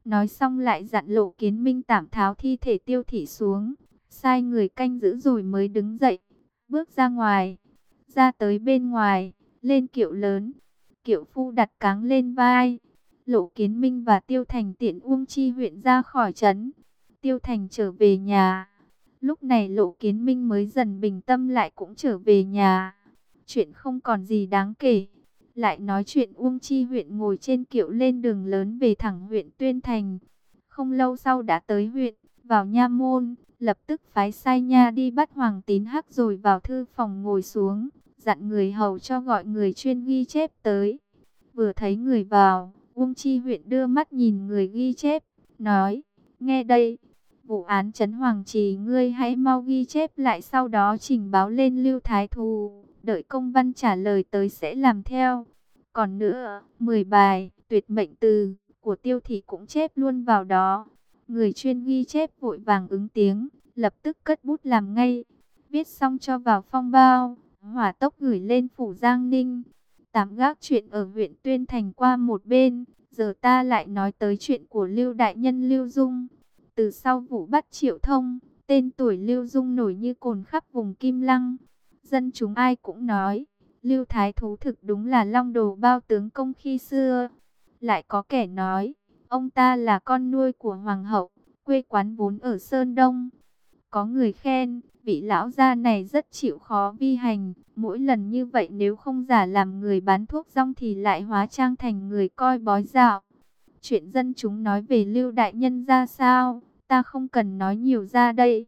Nói xong lại dặn Lộ Kiến Minh tạm tháo thi thể Tiêu Thị xuống, sai người canh giữ rồi mới đứng dậy, bước ra ngoài. Ra tới bên ngoài, lên kiệu lớn, kiệu phu đặt cáng lên vai. Lộ Kiến Minh và Tiêu Thành tiện Uông Chi huyện ra khỏi trấn. Tiêu Thành trở về nhà. Lúc này Lộ Kiến Minh mới dần bình tâm lại cũng trở về nhà. Chuyện không còn gì đáng kể. Lại nói chuyện Uông Chi huyện ngồi trên kiệu lên đường lớn về thẳng huyện Tuyên Thành. Không lâu sau đã tới huyện, vào nha môn, lập tức phái sai nha đi bắt Hoàng Tín Hắc rồi vào thư phòng ngồi xuống, dặn người hầu cho gọi người chuyên ghi chép tới. Vừa thấy người vào, Uông Chi huyện đưa mắt nhìn người ghi chép, nói, nghe đây, vụ án trấn Hoàng Trì ngươi hãy mau ghi chép lại, sau đó trình báo lên Lưu Thái Thù, đợi công văn trả lời tới sẽ làm theo. Còn nữa, 10 bài, tuyệt mệnh từ của Tiêu Thị cũng chép luôn vào đó. Người chuyên ghi chép vội vàng ứng tiếng, lập tức cất bút làm ngay. Viết xong cho vào phong bao, hỏa tốc gửi lên phủ Giang Ninh. Tạm gác chuyện ở huyện Tuyên Thành qua một bên, giờ ta lại nói tới chuyện của Lưu đại nhân Lưu Dung. Từ sau vụ bắt Triệu Thông, tên tuổi Lưu Dung nổi như cồn khắp vùng Kim Lăng. Dân chúng ai cũng nói, Lưu Thái Thú thực đúng là long đồ bao tướng công khi xưa. Lại có kẻ nói, ông ta là con nuôi của Hoàng hậu, quê quán vốn ở Sơn Đông. Có người khen, vị lão gia này rất chịu khó vi hành. Mỗi lần như vậy nếu không giả làm người bán thuốc rong thì lại hóa trang thành người coi bói dạo. Chuyện dân chúng nói về Lưu đại nhân ra sao, ta không cần nói nhiều ra đây.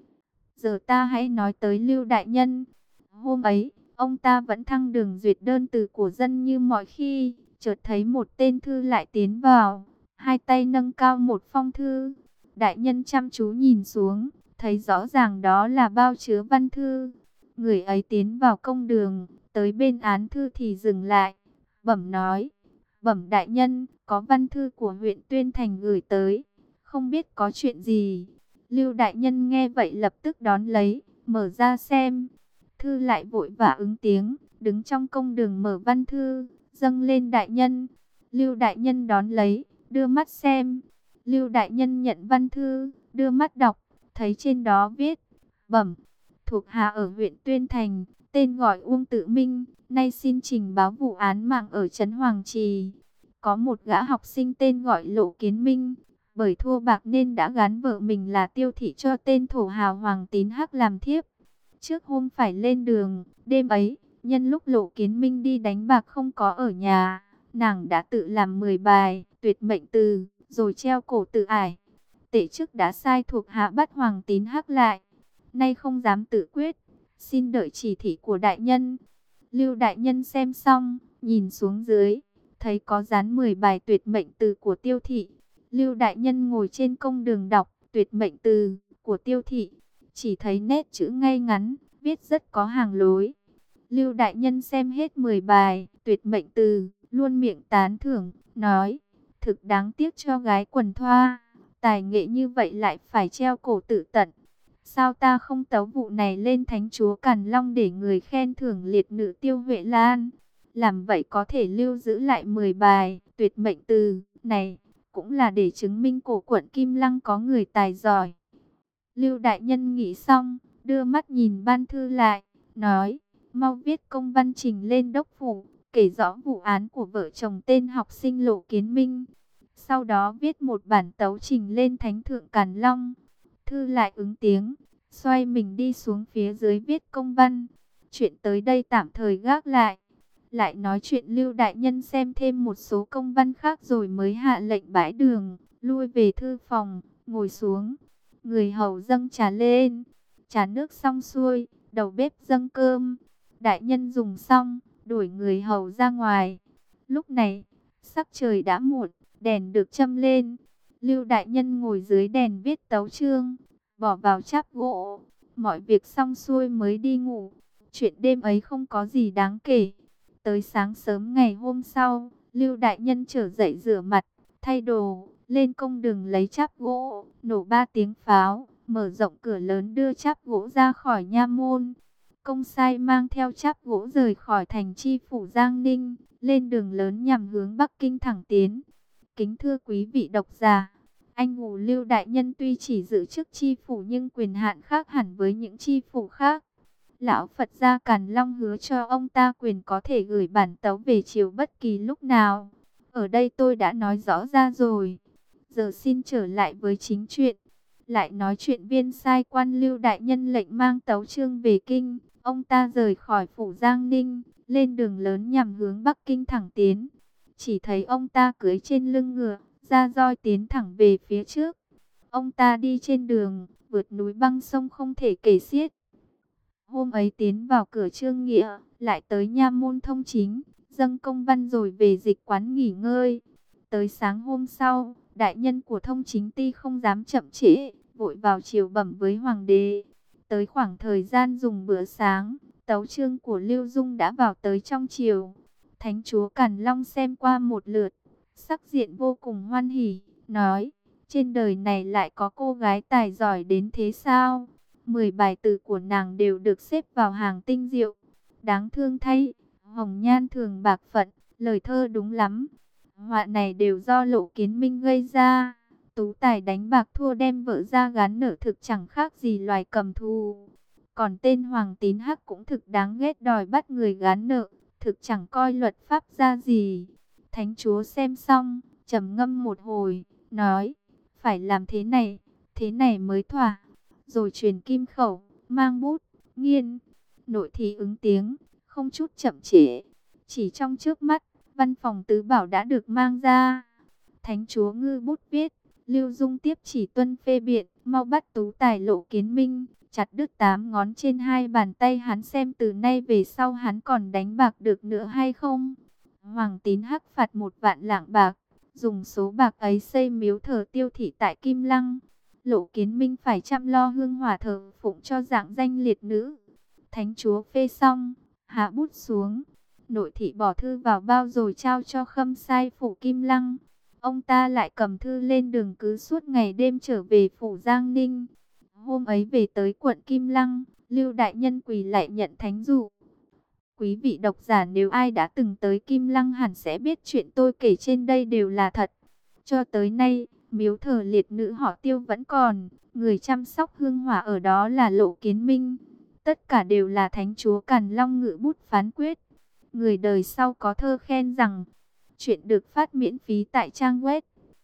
Giờ ta hãy nói tới Lưu đại nhân. Hôm ấy, ông ta vẫn thăng đường duyệt đơn từ của dân như mọi khi. Chợt thấy một tên thư lại tiến vào, hai tay nâng cao một phong thư. Đại nhân chăm chú nhìn xuống, thấy rõ ràng đó là bao chứa văn thư. Người ấy tiến vào công đường, tới bên án thư thì dừng lại, bẩm nói, bẩm đại nhân, có văn thư của huyện Tuyên Thành gửi tới, không biết có chuyện gì. Lưu đại nhân nghe vậy lập tức đón lấy, mở ra xem. Thư lại vội vã ứng tiếng, đứng trong công đường mở văn thư, dâng lên đại nhân. Lưu đại nhân đón lấy, đưa mắt xem. Lưu đại nhân nhận văn thư, đưa mắt đọc, thấy trên đó viết, bẩm, thuộc hạ ở huyện Tuyên Thành, tên gọi Uông Tự Minh, nay xin trình báo vụ án mạng ở trấn Hoàng Trì. Có một gã học sinh tên gọi Lộ Kiến Minh, bởi thua bạc nên đã gán vợ mình là Tiêu Thị cho tên thổ hào Hoàng Tín Hắc làm thiếp. Trước hôm phải lên đường, đêm ấy, nhân lúc Lộ Kiến Minh đi đánh bạc không có ở nhà, nàng đã tự làm 10 bài tuyệt mệnh từ, rồi treo cổ tự ải. Tể chức đã sai thuộc hạ bắt Hoàng Tín Hắc lại, nay không dám tự quyết, xin đợi chỉ thị của đại nhân. Lưu đại nhân xem xong, nhìn xuống dưới, thấy có dán 10 bài tuyệt mệnh từ của Tiêu Thị. Lưu đại nhân ngồi trên công đường đọc tuyệt mệnh từ của Tiêu Thị, chỉ thấy nét chữ ngay ngắn, viết rất có hàng lối. Lưu đại nhân xem hết 10 bài tuyệt mệnh từ, luôn miệng tán thưởng, nói, thực đáng tiếc cho gái quần thoa, tài nghệ như vậy lại phải treo cổ tự tận. Sao ta không tấu vụ này lên thánh chúa Càn Long để người khen thưởng liệt nữ Tiêu Huệ Lan? Làm vậy có thể lưu giữ lại 10 bài tuyệt mệnh từ này, cũng là để chứng minh cổ quận Kim Lăng có người tài giỏi. Lưu đại nhân nghĩ xong, đưa mắt nhìn ban thư lại, nói, mau viết công văn trình lên đốc phủ, kể rõ vụ án của vợ chồng tên học sinh Lộ Kiến Minh. Sau đó viết một bản tấu trình lên thánh thượng Càn Long. Thư lại ứng tiếng, xoay mình đi xuống phía dưới viết công văn. Chuyện tới đây tạm thời gác lại. Lại nói chuyện Lưu đại nhân xem thêm một số công văn khác rồi mới hạ lệnh bãi đường, lui về thư phòng, ngồi xuống. Người hầu dâng trà lên, trà nước xong xuôi, đầu bếp dâng cơm. Đại nhân dùng xong, đuổi người hầu ra ngoài. Lúc này, sắc trời đã muộn, đèn được châm lên. Lưu đại nhân ngồi dưới đèn viết tấu chương, bỏ vào cháp gỗ. Mọi việc xong xuôi mới đi ngủ. Chuyện đêm ấy không có gì đáng kể. Tới sáng sớm ngày hôm sau, Lưu đại nhân trở dậy rửa mặt, thay đồ, lên công đường lấy cháp gỗ, nổ 3 tiếng pháo, mở rộng cửa lớn đưa cháp gỗ ra khỏi nha môn. Công sai mang theo cháp gỗ rời khỏi thành chi phủ Giang Ninh, lên đường lớn nhằm hướng Bắc Kinh thẳng tiến. Kính thưa quý vị độc giả, anh hùng Lưu đại nhân tuy chỉ giữ chức chi phủ nhưng quyền hạn khác hẳn với những chi phủ khác. Lão Phật gia Càn Long hứa cho ông ta quyền có thể gửi bản tấu về triều bất kỳ lúc nào. Ở đây tôi đã nói rõ ra rồi. Giờ xin trở lại với chính chuyện. Lại nói chuyện viên sai quan Lưu đại nhân lệnh mang tấu chương về kinh. Ông ta rời khỏi phủ Giang Ninh, lên đường lớn nhằm hướng Bắc Kinh thẳng tiến. Chỉ thấy ông ta cưỡi trên lưng ngựa, ra roi tiến thẳng về phía trước. Ông ta đi trên đường, vượt núi băng sông không thể kể xiết. Hôm ấy tiến vào cửa Trương Nghĩa, lại tới nha môn Thông Chính, dâng công văn rồi về dịch quán nghỉ ngơi. Tới sáng hôm sau, đại nhân của Thông Chính ty không dám chậm trễ, vội vào triều bẩm với hoàng đế. Tới khoảng thời gian dùng bữa sáng, tấu chương của Lưu Dung đã vào tới trong triều. Thánh chúa Càn Long xem qua một lượt, sắc diện vô cùng hoan hỉ, nói: trên đời này lại có cô gái tài giỏi đến thế sao? 10 bài từ của nàng đều được xếp vào hàng tinh diệu. Đáng thương thay, hồng nhan thường bạc phận, lời thơ đúng lắm. Họa này đều do Lộ Kiến Minh gây ra. Tú tài đánh bạc thua đem vợ ra gán nợ thực chẳng khác gì loài cầm thù. Còn tên Hoàng Tín Hắc cũng thực đáng ghét, đòi bắt người gán nợ, thực chẳng coi luật pháp ra gì. Thánh chúa xem xong, trầm ngâm một hồi, nói: phải làm thế này mới thỏa. Rồi truyền kim khẩu, mang bút, nghiên. Nội thị ứng tiếng, không chút chậm trễ. Chỉ trong trước mắt, văn phòng tứ bảo đã được mang ra. Thánh chúa ngư bút viết: Lưu Dung tiếp chỉ tuân phê biện, mau bắt tú tài Lộ Kiến Minh, chặt đứt 8 ngón trên 2 bàn tay hắn, xem từ nay về sau hắn còn đánh bạc được nữa hay không. Hoàng Tín Hắc phạt 1 vạn lạng bạc, dùng số bạc ấy xây miếu thờ Tiêu thị tại Kim Lăng. Lộ Kiến Minh phải chăm lo hương hỏa thờ phụng cho dạng danh liệt nữ. Thánh chúa phê xong, hạ bút xuống. Nội thị bỏ thư vào bao rồi trao cho khâm sai phủ Kim Lăng. Ông ta lại cầm thư lên đường cứ suốt ngày đêm trở về phủ Giang Ninh. Hôm ấy về tới quận Kim Lăng, Lưu đại nhân quỳ lại nhận thánh dụ. Quý vị độc giả nếu ai đã từng tới Kim Lăng hẳn sẽ biết chuyện tôi kể trên đây đều là thật. Cho tới nay, miếu thờ liệt nữ họ Tiêu vẫn còn, người chăm sóc hương hỏa ở đó là Lộ Kiến Minh. Tất cả đều là thánh chúa Càn Long ngự bút phán quyết. Người đời sau có thơ khen rằng, chuyện được phát miễn phí tại trang web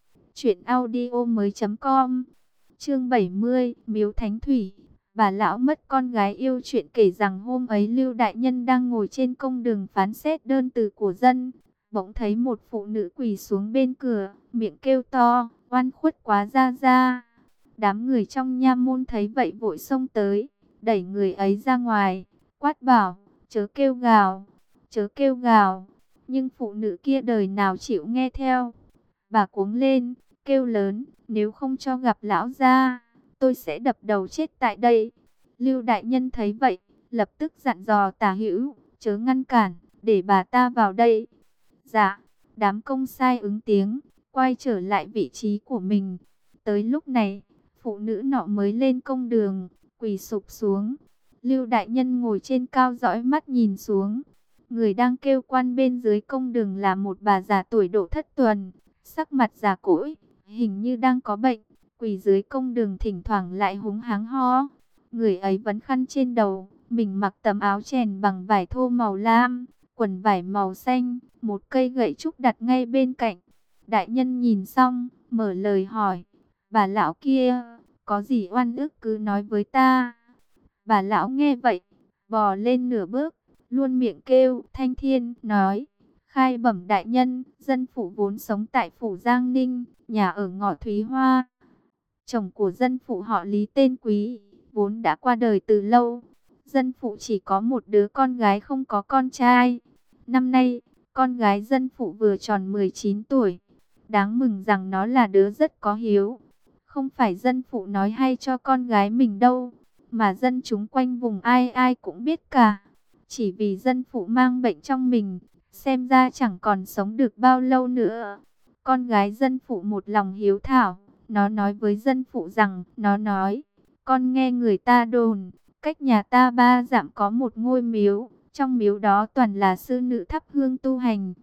truyệnaudiomoi.com. Chương 70, Miếu Thánh Thủy. Bà lão mất con gái yêu. Chuyện kể rằng hôm ấy Lưu đại nhân đang ngồi trên công đường phán xét đơn từ của dân, bỗng thấy một phụ nữ quỳ xuống bên cửa, miệng kêu to: oan khuất quá ra ra. Đám người trong nha môn thấy vậy vội xông tới, đẩy người ấy ra ngoài, quát bảo: chớ kêu gào, chớ kêu gào. Nhưng phụ nữ kia đời nào chịu nghe theo. Bà cuống lên, kêu lớn: nếu không cho gặp lão gia, tôi sẽ đập đầu chết tại đây. Lưu đại nhân thấy vậy, lập tức dặn dò Tả Hữu: chớ ngăn cản, để bà ta vào đây. Dạ. Đám công sai ứng tiếng, quay trở lại vị trí của mình. Tới lúc này, phụ nữ nọ mới lên công đường, quỳ sụp xuống. Lưu đại nhân ngồi trên cao dõi mắt nhìn xuống. Người đang kêu quan bên dưới công đường là một bà già tuổi độ thất tuần, sắc mặt già cỗi, hình như đang có bệnh, quỳ dưới công đường thỉnh thoảng lại húng hắng ho. Người ấy vấn khăn trên đầu, mình mặc tấm áo chèn bằng vải thô màu lam, quần vải màu xanh, một cây gậy trúc đặt ngay bên cạnh. Đại nhân nhìn xong, mở lời hỏi: bà lão kia, có gì oan ức cứ nói với ta. Bà lão nghe vậy, bò lên nửa bước, luôn miệng kêu thanh thiên, nói: khai bẩm đại nhân, dân phụ vốn sống tại phủ Giang Ninh, nhà ở ngõ Thúy Hoa. Chồng của dân phụ họ Lý tên Quý, vốn đã qua đời từ lâu. Dân phụ chỉ có một đứa con gái không có con trai. Năm nay, con gái dân phụ vừa tròn 19 tuổi. Đáng mừng rằng nó là đứa rất có hiếu. Không phải dân phụ nói hay cho con gái mình đâu, mà dân chúng quanh vùng ai ai cũng biết cả. Chỉ vì dân phụ mang bệnh trong mình, xem ra chẳng còn sống được bao lâu nữa. Con gái dân phụ một lòng hiếu thảo, nó nói với dân phụ rằng, nó nói: con nghe người ta đồn, cách nhà ta 3 dặm có một ngôi miếu, trong miếu đó toàn là sư nữ thắp hương tu hành.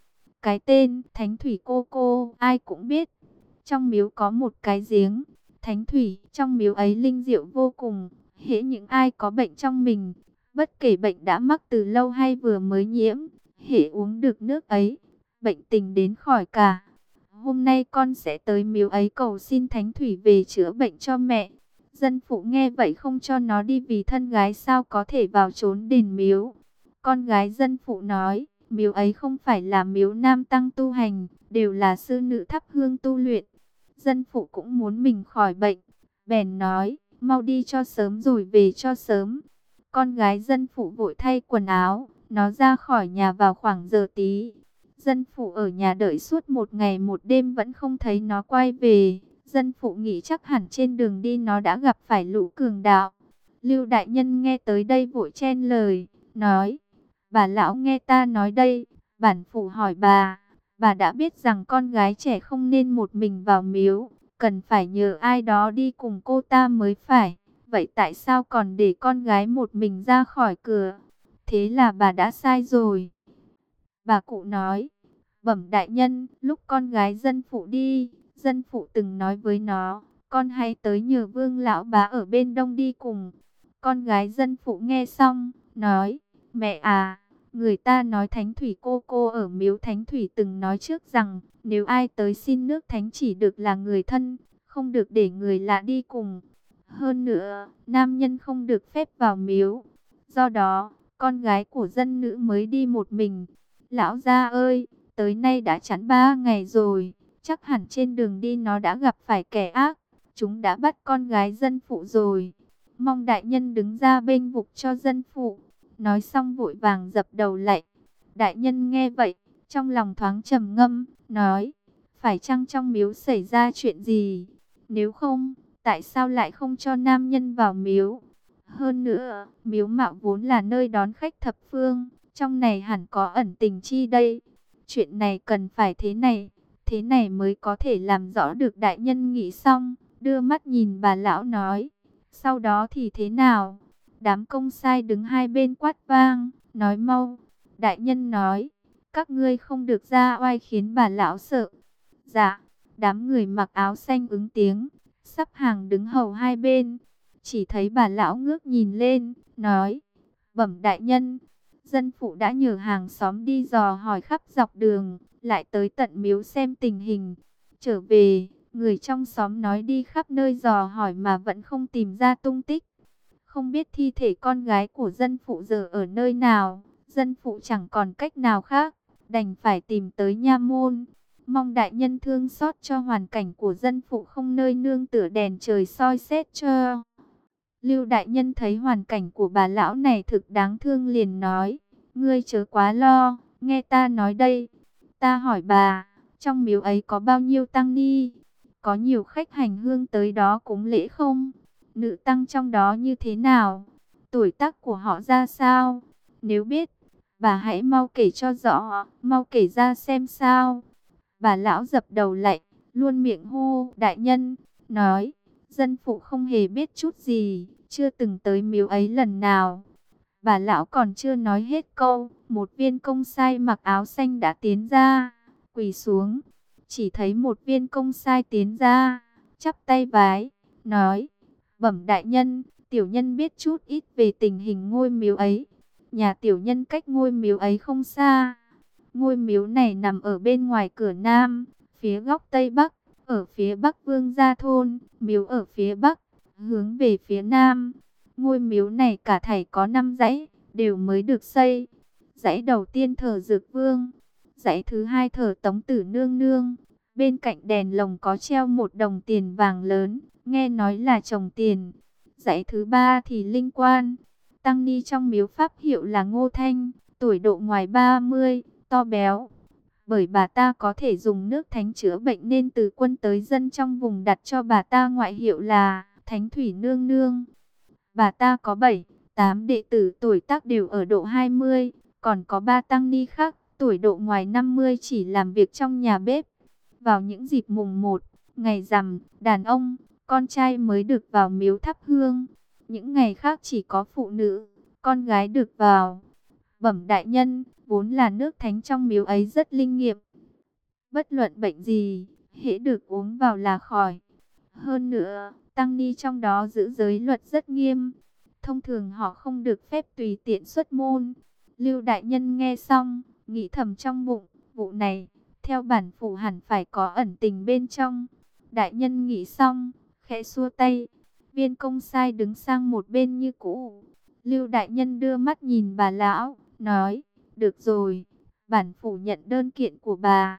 Cái tên Thánh Thủy cô ai cũng biết. Trong miếu có một cái giếng Thánh Thủy, trong miếu ấy linh diệu vô cùng. Hễ những ai có bệnh trong mình, bất kể bệnh đã mắc từ lâu hay vừa mới nhiễm, hễ uống được nước ấy, bệnh tình đến khỏi cả. Hôm nay con sẽ tới miếu ấy cầu xin Thánh Thủy về chữa bệnh cho mẹ. Dân phụ nghe vậy không cho nó đi, vì thân gái sao có thể vào trốn đền miếu. Con gái dân phụ nói, miếu ấy không phải là miếu nam tăng tu hành, đều là sư nữ thắp hương tu luyện. Dân phụ cũng muốn mình khỏi bệnh, bèn nói, mau đi cho sớm rồi về cho sớm. Con gái dân phụ vội thay quần áo, nó ra khỏi nhà vào khoảng giờ tí. Dân phụ ở nhà đợi suốt một ngày một đêm vẫn không thấy nó quay về. Dân phụ nghĩ chắc hẳn trên đường đi nó đã gặp phải lũ cường đạo. Lưu đại nhân nghe tới đây vội chen lời, nói, bà lão nghe ta nói đây, bản phụ hỏi bà đã biết rằng con gái trẻ không nên một mình vào miếu, cần phải nhờ ai đó đi cùng cô ta mới phải. Vậy tại sao còn để con gái một mình ra khỏi cửa? Thế là bà đã sai rồi. Bà cụ nói, bẩm đại nhân, lúc con gái dân phụ đi, dân phụ từng nói với nó, con hãy tới nhờ Vương lão bá ở bên đông đi cùng. Con gái dân phụ nghe xong, nói, mẹ à, người ta nói Thánh Thủy cô ở miếu Thánh Thủy từng nói trước rằng, nếu ai tới xin nước thánh chỉ được là người thân, không được để người lạ đi cùng. Hơn nữa, nam nhân không được phép vào miếu. Do đó, con gái của dân nữ mới đi một mình. Lão gia ơi, tới nay đã chẵn 3 ngày rồi, chắc hẳn trên đường đi nó đã gặp phải kẻ ác. Chúng đã bắt con gái dân phụ rồi. Mong đại nhân đứng ra bênh vực cho dân phụ. Nói xong vội vàng dập đầu lạy. Đại nhân nghe vậy, trong lòng thoáng trầm ngâm, nói, phải chăng trong miếu xảy ra chuyện gì? Nếu không, tại sao lại không cho nam nhân vào miếu? Hơn nữa, miếu mạo vốn là nơi đón khách thập phương, trong này hẳn có ẩn tình chi đây. Chuyện này cần phải thế này mới có thể làm rõ được. Đại nhân nghĩ xong, đưa mắt nhìn bà lão nói, sau đó thì thế nào? Đám công sai đứng hai bên quát vang, nói mau. Đại nhân nói, các ngươi không được ra oai khiến bà lão sợ. Dạ, đám người mặc áo xanh ứng tiếng, sắp hàng đứng hầu hai bên. Chỉ thấy bà lão ngước nhìn lên, nói, bẩm đại nhân, dân phụ đã nhờ hàng xóm đi dò hỏi khắp dọc đường, lại tới tận miếu xem tình hình. Trở về, người trong xóm nói đi khắp nơi dò hỏi mà vẫn không tìm ra tung tích. Không biết thi thể con gái của dân phụ giờ ở nơi nào, dân phụ chẳng còn cách nào khác, đành phải tìm tới nha môn. Mong đại nhân thương xót cho hoàn cảnh của dân phụ không nơi nương tựa, đèn trời soi xét cho. Lưu đại nhân thấy hoàn cảnh của bà lão này thực đáng thương liền nói, ngươi chớ quá lo, nghe ta nói đây. Ta hỏi bà, trong miếu ấy có bao nhiêu tăng ni? Có nhiều khách hành hương tới đó cúng lễ không? Nữ tăng trong đó như thế nào? Tuổi tác của họ ra sao? Nếu biết, bà hãy mau kể cho rõ, mau kể ra xem sao. Bà lão dập đầu lạy, luôn miệng hô, đại nhân, nói, dân phụ không hề biết chút gì, chưa từng tới miếu ấy lần nào. Bà lão còn chưa nói hết câu, một viên công sai mặc áo xanh đã tiến ra, quỳ xuống. Chỉ thấy một viên công sai tiến ra, chắp tay vái, nói, bẩm đại nhân, tiểu nhân biết chút ít về tình hình ngôi miếu ấy. Nhà tiểu nhân cách ngôi miếu ấy không xa. Ngôi miếu này nằm ở bên ngoài cửa nam, phía góc tây bắc, ở phía bắc Vương Gia Thôn, miếu ở phía bắc, hướng về phía nam. Ngôi miếu này cả thảy có 5 dãy, đều mới được xây. Dãy đầu tiên thờ Dược Vương, dãy thứ hai thờ Tống Tử Nương Nương. Bên cạnh đèn lồng có treo một đồng tiền vàng lớn, nghe nói là trồng tiền. Dãy thứ ba thì linh quan. Tăng ni trong miếu pháp hiệu là Ngô Thanh, tuổi độ ngoài 30, to béo. Bởi bà ta có thể dùng nước thánh chữa bệnh nên từ quân tới dân trong vùng đặt cho bà ta ngoại hiệu là Thánh Thủy Nương Nương. Bà ta có 7, 8 đệ tử tuổi tác đều ở độ 20, còn có 3 tăng ni khác tuổi độ ngoài 50 chỉ làm việc trong nhà bếp. Vào những dịp mùng 1, ngày rằm, đàn ông, con trai mới được vào miếu thắp hương. Những ngày khác chỉ có phụ nữ, con gái được vào. Bẩm đại nhân, vốn là nước thánh trong miếu ấy rất linh nghiệm, Bất luận bệnh gì, hễ được uống vào là khỏi. Hơn nữa, tăng ni trong đó giữ giới luật rất nghiêm. Thông thường họ không được phép tùy tiện xuất môn. Lưu đại nhân nghe xong, nghĩ thầm trong bụng, vụ này, theo bản phủ hẳn phải có ẩn tình bên trong. Đại nhân nghĩ xong, khẽ xua tay. Viên công sai đứng sang một bên như cũ. Lưu đại nhân đưa mắt nhìn bà lão, nói, được rồi, bản phủ nhận đơn kiện của bà.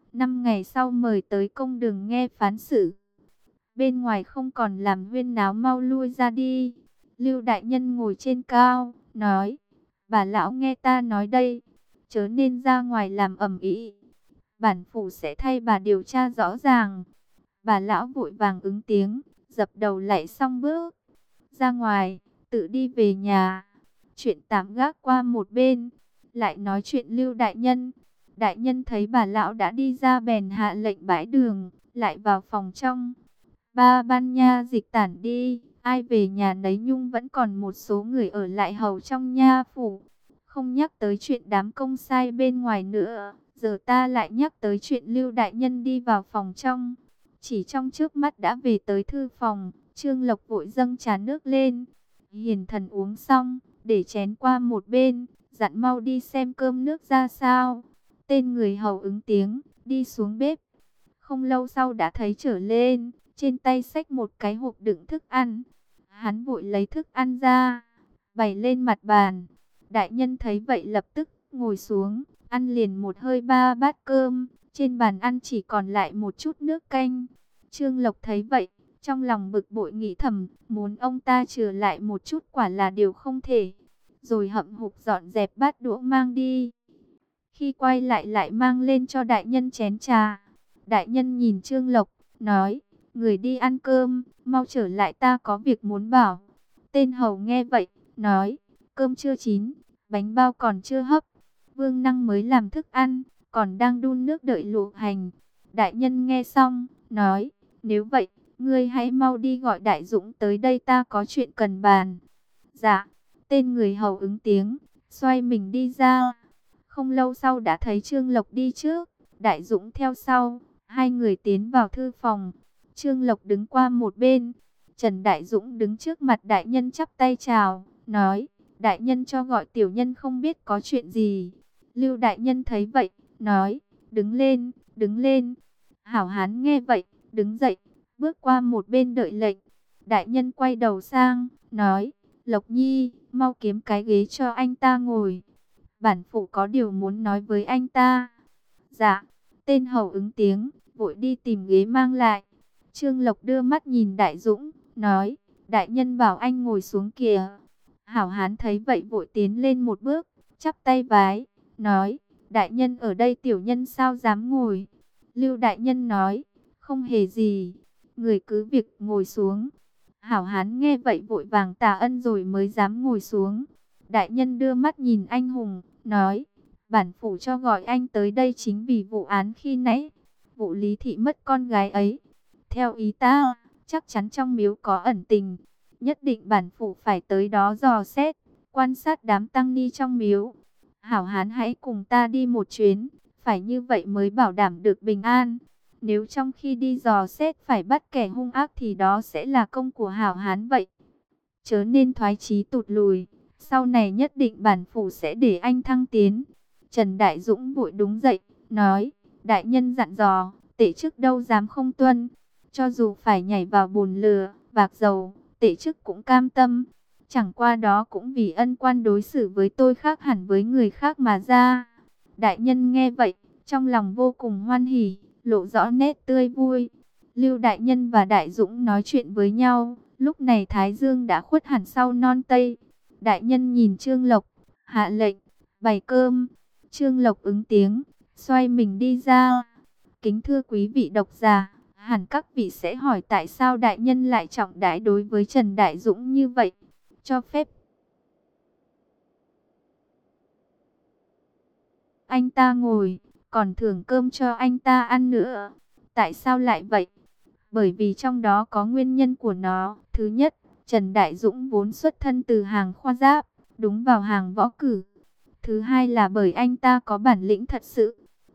5 ngày sau mời tới công đường nghe phán xử. Bên ngoài không còn làm huyên náo, mau lui ra đi. Lưu đại nhân ngồi trên cao, nói, bà lão nghe ta nói đây, chớ nên ra ngoài làm ầm ĩ. Bản phủ sẽ thay bà điều tra rõ ràng. Bà lão vội vàng ứng tiếng, dập đầu lạy xong bước ra ngoài, tự đi về nhà. Chuyện tạm gác qua một bên, lại nói chuyện Lưu đại nhân. Đại nhân thấy bà lão đã đi ra bèn hạ lệnh bãi đường, lại vào phòng trong. Ba ban nha dịch tản đi, ai về nhà nấy, nhung vẫn còn một số người ở lại hầu trong nha phủ. Không nhắc tới chuyện đám công sai bên ngoài nữa, giờ ta lại nhắc tới chuyện Lưu đại nhân đi vào phòng trong. Chỉ trong trước mắt đã về tới thư phòng, Trương Lộc vội dâng trà nước lên. Hiền thần uống xong, để chén qua một bên, dặn mau đi xem cơm nước ra sao. Tên người hầu ứng tiếng, đi xuống bếp. Không lâu sau đã thấy trở lên, trên tay xách một cái hộp đựng thức ăn. Hắn vội lấy thức ăn ra, bày lên mặt bàn. Đại nhân thấy vậy lập tức ngồi xuống, ăn liền một hơi 3 bát cơm. Trên bàn ăn chỉ còn lại một chút nước canh. Trương Lộc thấy vậy, trong lòng bực bội nghĩ thầm, muốn ông ta trừ lại một chút quả là điều không thể. Rồi hậm hực dọn dẹp bát đũa mang đi. Khi quay lại lại mang lên cho đại nhân chén trà. Đại nhân nhìn Trương Lộc, nói, người đi ăn cơm, mau trở lại, ta có việc muốn bảo. Tên hầu nghe vậy, nói, cơm chưa chín, bánh bao còn chưa hấp. Vương Năng mới làm thức ăn, còn đang đun nước đợi luộc hành. Đại nhân nghe xong, nói, nếu vậy, ngươi hãy mau đi gọi Đại Dũng tới đây, ta có chuyện cần bàn. Dạ, tên người hầu ứng tiếng, xoay mình đi ra. Không lâu sau đã thấy Trương Lộc đi trước, Đại Dũng theo sau. Hai người tiến vào thư phòng. Trương Lộc đứng qua một bên. Trần Đại Dũng đứng trước mặt đại nhân chắp tay chào, nói, đại nhân cho gọi tiểu nhân không biết có chuyện gì. Lưu đại nhân thấy vậy, nói, đứng lên, đứng lên. Hảo hán nghe vậy, đứng dậy, bước qua một bên đợi lệnh. Đại nhân quay đầu sang, nói, Lộc Nhi, mau kiếm cái ghế cho anh ta ngồi. Bản phủ có điều muốn nói với anh ta. Dạ, tên hầu ứng tiếng, vội đi tìm ghế mang lại. Trương Lộc đưa mắt nhìn Đại Dũng, nói, đại nhân bảo anh ngồi xuống kìa. Hảo hán thấy vậy vội tiến lên một bước, chắp tay vái, nói, đại nhân ở đây tiểu nhân sao dám ngồi. Lưu đại nhân nói, không hề gì, người cứ việc ngồi xuống. Hảo hán nghe vậy vội vàng tạ ân rồi mới dám ngồi xuống. Đại nhân đưa mắt nhìn anh hùng, nói, bản phủ cho gọi anh tới đây chính vì vụ án khi nãy, vụ Lý Thị mất con gái ấy. Theo ý ta, chắc chắn trong miếu có ẩn tình, nhất định bản phủ phải tới đó dò xét, quan sát đám tăng ni trong miếu. Hảo hán hãy cùng ta đi một chuyến, phải như vậy mới bảo đảm được bình an. Nếu trong khi đi dò xét phải bắt kẻ hung ác thì đó sẽ là công của hảo hán vậy. Chớ nên thoái chí tụt lùi, sau này nhất định bản phủ sẽ để anh thăng tiến. Trần Đại Dũng vội đứng dậy, nói, đại nhân dặn dò, tể chức đâu dám không tuân. Cho dù phải nhảy vào bùn lửa, vạc dầu, tể chức cũng cam tâm. Chẳng qua đó cũng vì ân quan đối xử với tôi khác hẳn với người khác mà ra. Đại nhân nghe vậy, trong lòng vô cùng hoan hỉ, lộ rõ nét tươi vui. Lưu đại nhân và Đại Dũng nói chuyện với nhau, lúc này Thái Dương đã khuất hẳn sau non tây. Đại nhân nhìn Trương Lộc, hạ lệnh, bày cơm. Trương Lộc ứng tiếng, xoay mình đi ra. Kính thưa quý vị độc giả, hẳn các vị sẽ hỏi tại sao đại nhân lại trọng đãi đối với Trần Đại Dũng như vậy. Cho phép anh ta ngồi, còn thưởng cơm cho anh ta ăn nữa. Tại sao lại vậy? Bởi vì trong đó có nguyên nhân của nó. Thứ nhất, Trần Đại Dũng vốn xuất thân từ hàng khoa giáp, đúng vào hàng võ cử. Thứ hai là bởi anh ta có bản lĩnh thật sự.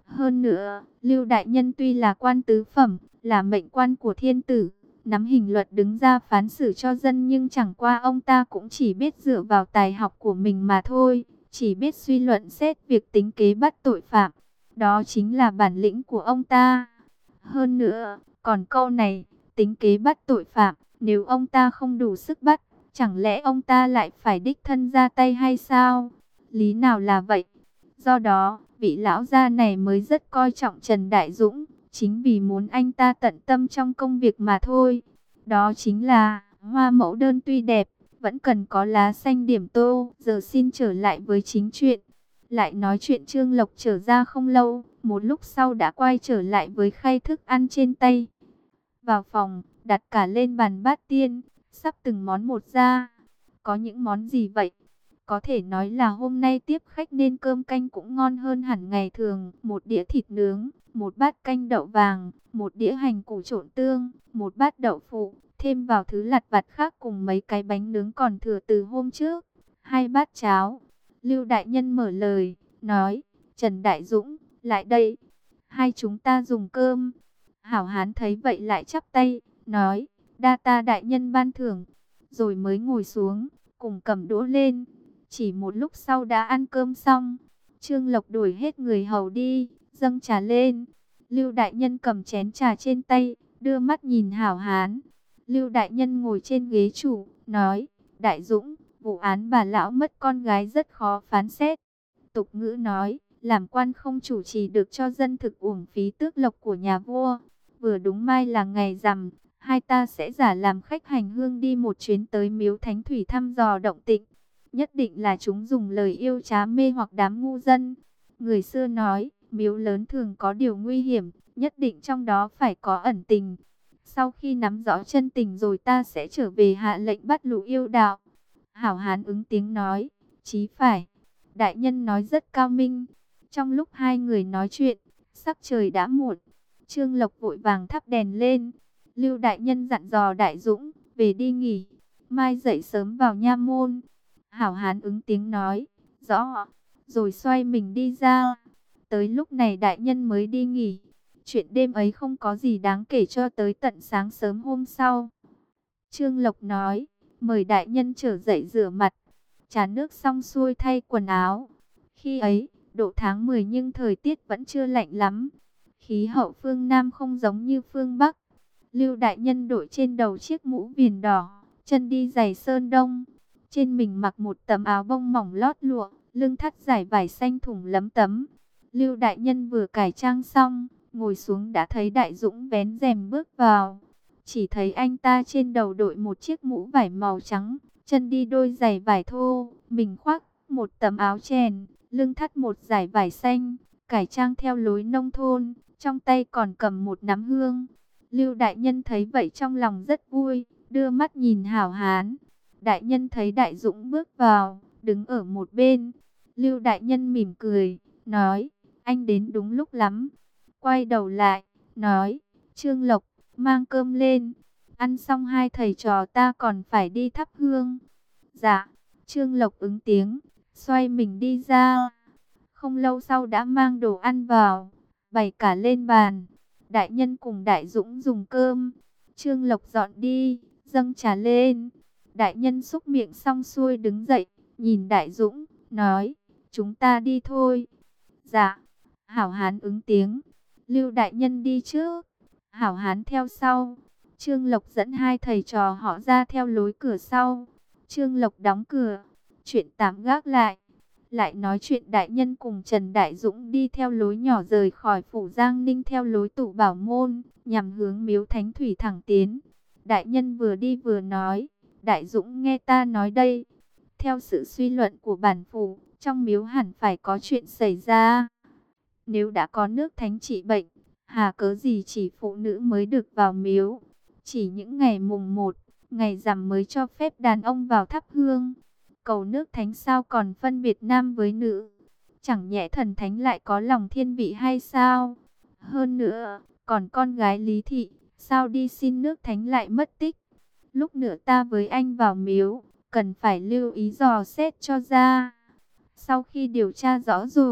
Hơn nữa, Lưu Đại Nhân tuy là quan tứ phẩm, là mệnh quan của thiên tử, nắm hình luật đứng ra phán xử cho dân, nhưng chẳng qua ông ta cũng chỉ biết dựa vào tài học của mình mà thôi, chỉ biết suy luận xét việc tính kế bắt tội phạm. Đó chính là bản lĩnh của ông ta. Hơn nữa, còn câu này, tính kế bắt tội phạm, nếu ông ta không đủ sức bắt, chẳng lẽ ông ta lại phải đích thân ra tay hay sao? Lý nào là vậy? Do đó, vị lão gia này mới rất coi trọng Trần Đại Dũng, chính vì muốn anh ta tận tâm trong công việc mà thôi. Đó chính là, hoa mẫu đơn tuy đẹp, vẫn cần có lá xanh điểm tô. Giờ xin trở lại với chính chuyện. Lại nói chuyện Trương Lộc trở ra không lâu, một lúc sau đã quay trở lại với khay thức ăn trên tay. Vào phòng, đặt cả lên bàn bát tiên, sắp từng món một ra. Có những món gì vậy? Có thể nói là hôm nay tiếp khách nên cơm canh cũng ngon hơn hẳn ngày thường. Một đĩa thịt nướng, một bát canh đậu vàng, một đĩa hành củ trộn tương, một bát đậu phụ, thêm vào thứ lặt vặt khác cùng mấy cái bánh nướng còn thừa từ hôm trước. Hai bát cháo. Lưu Đại Nhân mở lời, nói, Trần Đại Dũng, lại đây. Hai chúng ta dùng cơm. Hảo Hán thấy vậy lại chắp tay, nói, đa ta Đại Nhân ban thưởng. Rồi mới ngồi xuống, cùng cầm đũa lên. Chỉ một lúc sau đã ăn cơm xong. Trương Lộc đuổi hết người hầu đi, dâng trà lên. Lưu Đại Nhân cầm chén trà trên tay, đưa mắt nhìn Hảo Hán. Lưu Đại Nhân ngồi trên ghế chủ, nói, Đại Dũng, vụ án bà lão mất con gái rất khó phán xét. Tục ngữ nói, làm quan không chủ trì được cho dân thực uổng phí tước lộc của nhà vua. Vừa đúng mai là ngày rằm, hai ta sẽ giả làm khách hành hương đi một chuyến tới miếu Thánh Thủy thăm dò động tĩnh. Nhất định là chúng dùng lời yêu trá mê hoặc đám ngu dân. Người xưa nói, miếu lớn thường có điều nguy hiểm, nhất định trong đó phải có ẩn tình. Sau khi nắm rõ chân tình rồi ta sẽ trở về hạ lệnh bắt lũ yêu đạo. Hảo Hán ứng tiếng nói, chí phải. Đại nhân nói rất cao minh. Trong lúc hai người nói chuyện, sắc trời đã muộn. Trương Lộc vội vàng thắp đèn lên. Lưu Đại Nhân dặn dò Đại Dũng, về đi nghỉ. Mai dậy sớm vào nha môn. Hảo Hán ứng tiếng nói, rõ. Rồi xoay mình đi ra. Tới lúc này Đại Nhân mới đi nghỉ. Chuyện đêm ấy không có gì đáng kể cho tới tận sáng sớm hôm sau. Trương Lộc nói, mời Đại Nhân trở dậy rửa mặt. Trà nước xong xuôi thay quần áo. Khi ấy, độ tháng 10 nhưng thời tiết vẫn chưa lạnh lắm. Khí hậu phương Nam không giống như phương Bắc. Lưu Đại Nhân đội trên đầu chiếc mũ viền đỏ, chân đi giày sơn đông. Trên mình mặc một tấm áo bông mỏng lót lụa, lưng thắt dải vải xanh thủng lấm tấm. Lưu Đại Nhân vừa cải trang xong, ngồi xuống đã thấy Đại Dũng vén rèm bước vào. Chỉ thấy anh ta trên đầu đội một chiếc mũ vải màu trắng, chân đi đôi giày vải thô, mình khoác một tấm áo chèn, lưng thắt một dải vải xanh, cải trang theo lối nông thôn, trong tay còn cầm một nắm hương. Lưu Đại Nhân thấy vậy trong lòng rất vui, đưa mắt nhìn Hảo Hán. Đại Nhân thấy Đại Dũng bước vào, đứng ở một bên. Lưu Đại Nhân mỉm cười, nói, anh đến đúng lúc lắm. Quay đầu lại, nói, Trương Lộc, mang cơm lên. Ăn xong hai thầy trò ta còn phải đi thắp hương. Dạ, Trương Lộc ứng tiếng, xoay mình đi ra. Không lâu sau đã mang đồ ăn vào, bày cả lên bàn. Đại Nhân cùng Đại Dũng dùng cơm. Trương Lộc dọn đi, dâng trà lên. Đại Nhân xúc miệng xong xuôi đứng dậy, nhìn Đại Dũng, nói, chúng ta đi thôi. Dạ, Hảo Hán ứng tiếng. Lưu Đại Nhân đi trước, Hảo Hán theo sau. Trương Lộc dẫn hai thầy trò họ ra theo lối cửa sau. Trương Lộc đóng cửa, chuyện tạm gác lại. Lại nói chuyện Đại Nhân cùng Trần Đại Dũng đi theo lối nhỏ rời khỏi phủ Giang Ninh theo lối tủ bảo môn, nhằm hướng miếu Thánh Thủy thẳng tiến. Đại Nhân vừa đi vừa nói, Đại Dũng nghe ta nói đây. Theo sự suy luận của bản phủ, trong miếu hẳn phải có chuyện xảy ra. Nếu đã có nước thánh trị bệnh, hà cớ gì chỉ phụ nữ mới được vào miếu. Chỉ những ngày mùng 1, ngày rằm mới cho phép đàn ông vào thắp hương. Cầu nước thánh sao còn phân biệt nam với nữ? Chẳng nhẽ thần thánh lại có lòng thiên vị hay sao? Hơn nữa, còn con gái Lý Thị, sao đi xin nước thánh lại mất tích? Lúc nữa ta với anh vào miếu, cần phải lưu ý dò xét cho ra. Sau khi điều tra rõ rồi,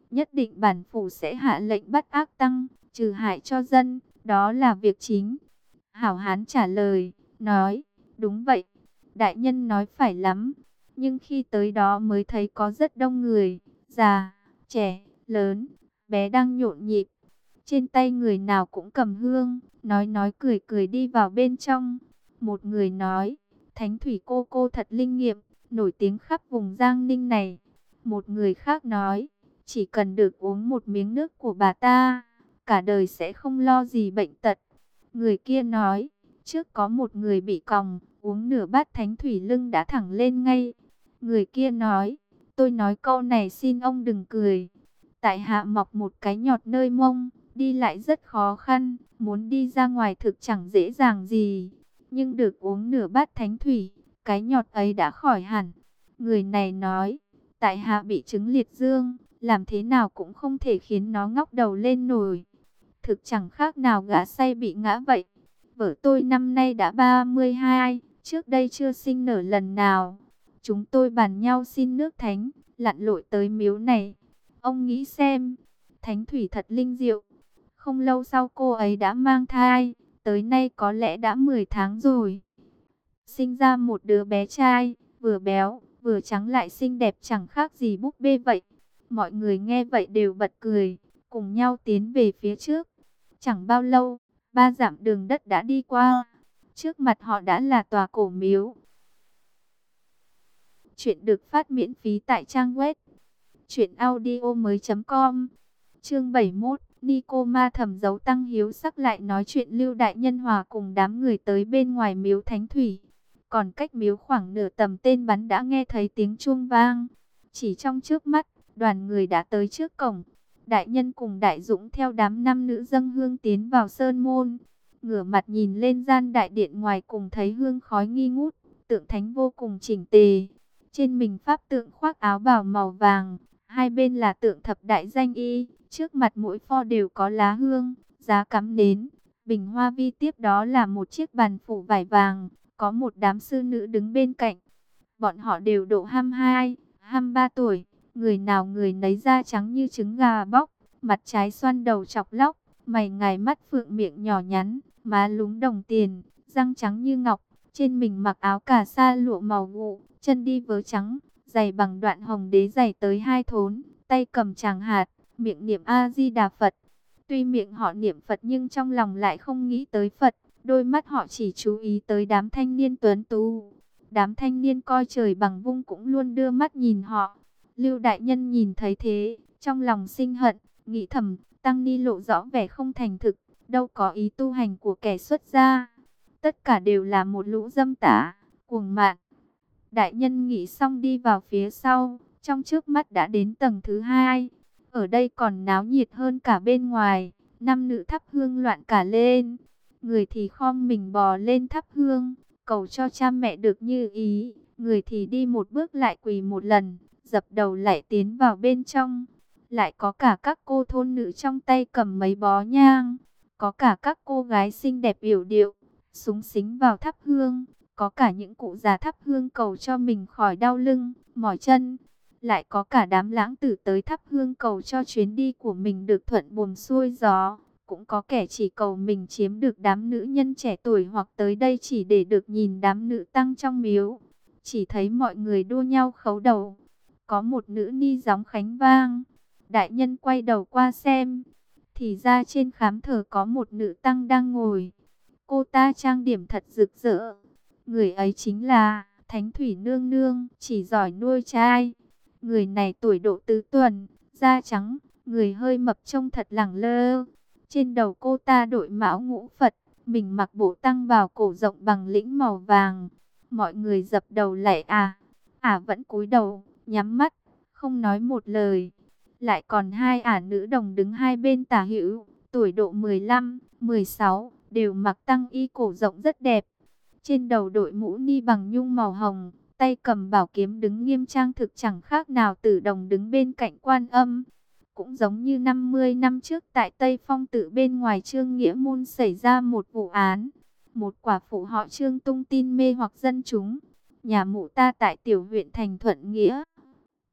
nhất định bản phủ sẽ hạ lệnh bắt ác tăng, trừ hại cho dân, đó là việc chính. Hảo Hán trả lời, nói, đúng vậy, đại nhân nói phải lắm, nhưng khi tới đó mới thấy có rất đông người, già, trẻ, lớn, bé đang nhộn nhịp. Trên tay người nào cũng cầm hương, nói cười cười đi vào bên trong. Một người nói, Thánh Thủy cô thật linh nghiệm, nổi tiếng khắp vùng Giang Ninh này. Một người khác nói, chỉ cần được uống một miếng nước của bà ta, cả đời sẽ không lo gì bệnh tật. Người kia nói, trước có một người bị còng, uống nửa bát Thánh Thủy lưng đã thẳng lên ngay. Người kia nói, tôi nói câu này xin ông đừng cười. Tại hạ mọc một cái nhọt nơi mông, đi lại rất khó khăn, muốn đi ra ngoài thực chẳng dễ dàng gì. Nhưng được uống nửa bát Thánh Thủy, cái nhọt ấy đã khỏi hẳn. Người này nói, tại hạ bị chứng liệt dương, làm thế nào cũng không thể khiến nó ngóc đầu lên nổi. Thực chẳng khác nào gã say bị ngã vậy. Vợ tôi năm nay đã 32, trước đây chưa sinh nở lần nào. Chúng tôi bàn nhau xin nước thánh, lặn lội tới miếu này. Ông nghĩ xem, Thánh Thủy thật linh diệu. Không lâu sau cô ấy đã mang thai, tới nay có lẽ đã 10 tháng rồi. Sinh ra một đứa bé trai, vừa béo, vừa trắng lại xinh đẹp chẳng khác gì búp bê vậy. Mọi người nghe vậy đều bật cười, cùng nhau tiến về phía trước. Chẳng bao lâu, 3 dặm đường đất đã đi qua. Trước mặt họ đã là tòa cổ miếu. Chuyện được phát miễn phí tại trang web truyệnaudiomoi.com. Chương 71, Nico Ma thầm giấu tăng hiếu sắc lại nói chuyện Lưu đại nhân hòa cùng đám người tới bên ngoài miếu Thánh Thủy. Còn cách miếu khoảng nửa tầm tên bắn đã nghe thấy tiếng chuông vang. Chỉ trong chớp mắt, đoàn người đã tới trước cổng. Đại nhân cùng Đại Dũng theo đám nam nữ dâng hương tiến vào sơn môn. Ngửa mặt nhìn lên gian đại điện ngoài cùng thấy hương khói nghi ngút, tượng thánh vô cùng chỉnh tề. Trên mình pháp tượng khoác áo bào màu vàng, hai bên là tượng thập đại danh y, trước mặt mỗi pho đều có lá hương, giá cắm nến, bình hoa vi tiếp đó là một chiếc bàn phủ vải vàng, có một đám sư nữ đứng bên cạnh. Bọn họ đều độ 22, 23 tuổi, người nào người nấy da trắng như trứng gà bóc, mặt trái xoăn đầu chọc lóc, mày ngài mắt phượng miệng nhỏ nhắn, má lúm đồng tiền, răng trắng như ngọc, trên mình mặc áo cà sa lụa màu gụ, chân đi vớ trắng, giày bằng đoạn hồng đế giày tới 2 thốn, tay cầm tràng hạt, miệng niệm A-di-đà Phật. Tuy miệng họ niệm Phật nhưng trong lòng lại không nghĩ tới Phật, đôi mắt họ chỉ chú ý tới đám thanh niên tuấn tú. Đám thanh niên coi trời bằng vung cũng luôn đưa mắt nhìn họ. Lưu đại nhân nhìn thấy thế, trong lòng sinh hận, nghĩ thầm, tăng ni lộ rõ vẻ không thành thực, đâu có ý tu hành của kẻ xuất gia. Tất cả đều là một lũ dâm tả, cuồng mạn. Đại nhân nghĩ xong đi vào phía sau, trong trước mắt đã đến tầng thứ 2. Ở đây còn náo nhiệt hơn cả bên ngoài, nam nữ thắp hương loạn cả lên. Người thì khom mình bò lên thắp hương, cầu cho cha mẹ được như ý. Người thì đi một bước lại quỳ một lần, dập đầu lại tiến vào bên trong. Lại có cả các cô thôn nữ trong tay cầm mấy bó nhang. Có cả các cô gái xinh đẹp yểu điệu, xúng xính vào thắp hương. Có cả những cụ già thắp hương cầu cho mình khỏi đau lưng, mỏi chân. Lại có cả đám lãng tử tới thắp hương cầu cho chuyến đi của mình được thuận buồm xuôi gió. Cũng có kẻ chỉ cầu mình chiếm được đám nữ nhân trẻ tuổi hoặc tới đây chỉ để được nhìn đám nữ tăng trong miếu. Chỉ thấy mọi người đua nhau khấu đầu. Có một nữ ni gióng khánh vang. Đại nhân quay đầu qua xem. Thì ra trên khám thờ có một nữ tăng đang ngồi. Cô ta trang điểm thật rực rỡ. Người ấy chính là Thánh Thủy nương nương, chỉ giỏi nuôi trai. Người này tuổi độ tứ tuần, da trắng, người hơi mập trông thật lẳng lơ. Trên đầu cô ta đội mão ngũ Phật, mình mặc bộ tăng bào cổ rộng bằng lĩnh màu vàng. Mọi người dập đầu lạy vẫn cúi đầu, nhắm mắt, không nói một lời. Lại còn hai nữ đồng đứng hai bên tả hữu, tuổi độ 15, 16, đều mặc tăng y cổ rộng rất đẹp. Trên đầu đội mũ ni bằng nhung màu hồng, tay cầm bảo kiếm đứng nghiêm trang thực chẳng khác nào Tử Đồng đứng bên cạnh Quan Âm. Cũng giống như 50 năm trước tại Tây Phong Tự bên ngoài Trương Nghĩa Môn xảy ra một vụ án. Một quả phụ họ Trương tung tin mê hoặc dân chúng. Nhà mụ ta tại tiểu huyện thành Thuận Nghĩa.